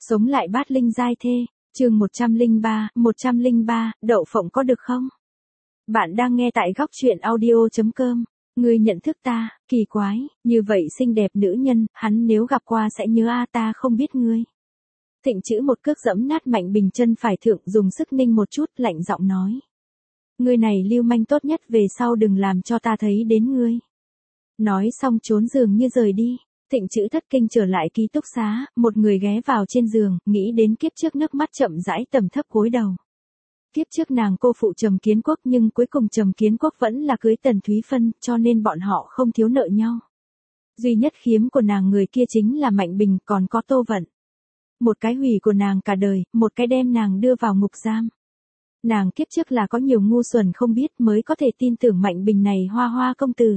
Sống lại bát linh giai thê, chương 103, đậu phộng có được không? Bạn đang nghe tại góc truyện audio.com. Ngươi nhận thức ta, kỳ quái, như vậy xinh đẹp nữ nhân, hắn nếu gặp qua sẽ nhớ ta không biết ngươi. Thịnh chữ một cước giẫm nát Mạnh Bình chân phải thượng, dùng sức ninh một chút, lạnh giọng nói. Ngươi này lưu manh, tốt nhất về sau đừng làm cho ta thấy đến ngươi. Nói xong trốn giường như rời đi. Thịnh chữ thất kinh trở lại ký túc xá, một người ghé vào trên giường, nghĩ đến kiếp trước, nước mắt chậm rãi tầm thấp cúi đầu. Kiếp trước nàng cô phụ Trầm Kiến Quốc, nhưng cuối cùng Trầm Kiến Quốc vẫn là cưới Tần Thúy Phân, cho nên bọn họ không thiếu nợ nhau. Duy nhất khiếm của nàng người kia chính là Mạnh Bình, còn có Tô Vận. Một cái hủy của nàng cả đời, một cái đem nàng đưa vào ngục giam. Nàng kiếp trước là có nhiều ngu xuẩn không biết mới có thể tin tưởng Mạnh Bình này hoa hoa công tử.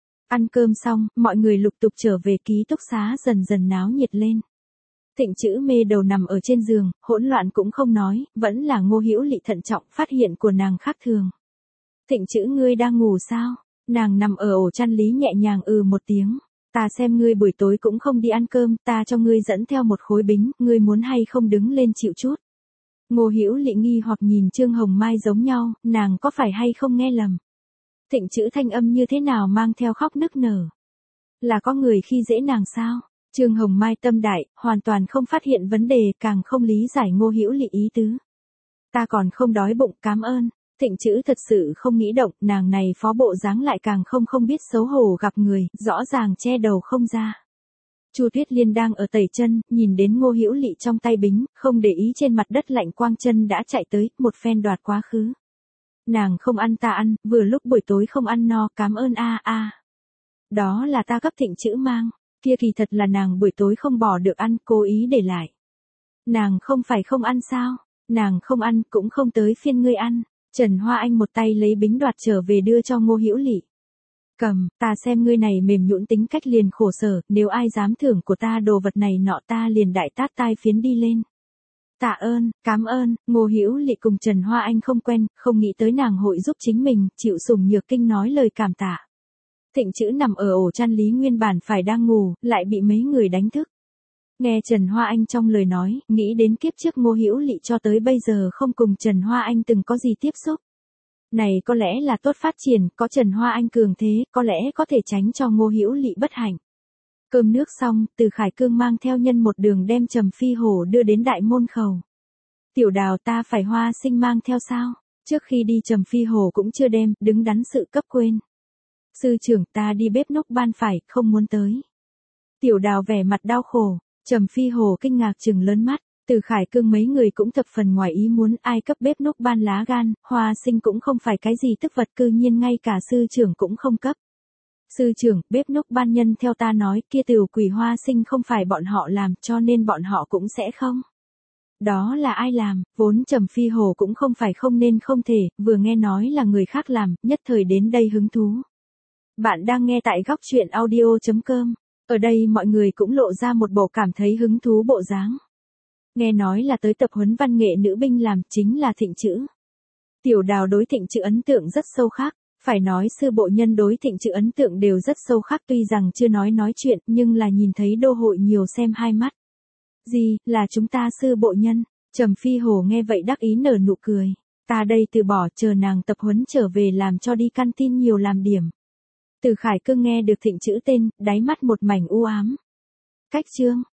Ăn cơm xong, mọi người lục tục trở về ký túc xá, dần dần náo nhiệt lên. Thịnh chữ mê đầu nằm ở trên giường, hỗn loạn cũng không nói, vẫn là Ngô Hữu Lị thận trọng phát hiện của nàng khác thường. Thịnh chữ, ngươi đang ngủ sao? Nàng nằm ở ổ chăn lý nhẹ nhàng một tiếng. Ta xem ngươi buổi tối cũng không đi ăn cơm, ta cho ngươi dẫn theo một khối bính, ngươi muốn hay không đứng lên chịu chút. Ngô Hữu Lị nghi hoặc nhìn Trương Hồng Mai giống nhau, nàng có phải hay không nghe lầm? Thịnh chữ thanh âm như thế nào mang theo khóc nức nở? Là có người khi dễ nàng sao? Trương Hồng Mai tâm đại, hoàn toàn không phát hiện vấn đề, càng không lý giải Ngô Hữu Lị ý tứ. Ta còn không đói bụng, cám ơn. Thịnh chữ thật sự không nghĩ động, nàng này phó bộ dáng lại càng không biết xấu hổ gặp người, rõ ràng che đầu không ra. Chu Tuyết Liên đang ở tẩy chân, nhìn đến Ngô Hữu Lị trong tay bính, không để ý trên mặt đất lạnh quang chân đã chạy tới, một phen đoạt quá khứ. Nàng không ăn ta ăn, vừa lúc buổi tối không ăn no, cám ơn a. Đó là ta cấp Thịnh chữ mang, kia kỳ thật là nàng buổi tối không bỏ được ăn, cố ý để lại. Nàng không phải không ăn sao? Nàng không ăn, cũng không tới phiên ngươi ăn. Trần Hoa Anh một tay lấy bính đoạt trở về đưa cho Ngô Hữu Lị. Cầm, ta xem ngươi này mềm nhũn tính cách liền khổ sở, nếu ai dám thưởng của ta đồ vật này nọ ta liền đại tát tai phiến đi lên. Tạ ơn, cám ơn. Ngô Hữu Lị cùng Trần Hoa Anh không quen, không nghĩ tới nàng hội giúp chính mình, chịu sủng nhược kinh nói lời cảm tạ. Thịnh chữ nằm ở ổ chăn lý nguyên bản phải đang ngủ, lại bị mấy người đánh thức. Nghe Trần Hoa Anh trong lời nói, nghĩ đến kiếp trước Ngô Hữu Lị cho tới bây giờ không cùng Trần Hoa Anh từng có gì tiếp xúc. Này có lẽ là tốt phát triển, có Trần Hoa Anh cường thế, có lẽ có thể tránh cho Ngô Hữu Lị bất hạnh. Cơm nước xong, Từ Khải Cương mang theo nhân một đường đem Trầm Phi Hổ đưa đến đại môn khẩu. Tiểu Đào, ta phải Hoa Sinh mang theo sao? Trước khi đi Trầm Phi Hổ cũng chưa đem, đứng đắn sự cấp quên. Sư trưởng, ta đi bếp núc ban phải, không muốn tới. Tiểu Đào vẻ mặt đau khổ, Trầm Phi Hổ kinh ngạc trừng lớn mắt, Từ Khải Cương mấy người cũng thập phần ngoài ý muốn, ai cấp bếp núc ban lá gan, Hoa Sinh cũng không phải cái gì tức vật, cư nhiên ngay cả sư trưởng cũng không cấp. Sư trưởng, bếp núc ban nhân theo ta nói, kia tiểu quỷ Hoa Sinh không phải bọn họ làm, cho nên bọn họ cũng sẽ không. Đó là ai làm, vốn Trầm Phi Hổ cũng không phải không nên không thể, vừa nghe nói là người khác làm, nhất thời đến đây hứng thú. Bạn đang nghe tại góc truyện audio.com. Ở đây mọi người cũng lộ ra một bộ cảm thấy hứng thú bộ dáng. Nghe nói là tới tập huấn văn nghệ nữ binh làm, chính là Thịnh chữ. Tiểu Đào đối Thịnh chữ ấn tượng rất sâu khác, phải nói sư bộ nhân đối Thịnh chữ ấn tượng đều rất sâu khác, tuy rằng chưa nói chuyện, nhưng là nhìn thấy đô hội nhiều xem hai mắt. Gì, là chúng ta sư bộ nhân? Trầm Phi Hổ nghe vậy đắc ý nở nụ cười. Ta đây từ bỏ, chờ nàng tập huấn trở về làm cho đi căn tin nhiều làm điểm. Từ Khải Cương nghe được Thịnh chữ tên, đáy mắt một mảnh u ám. Cách chương,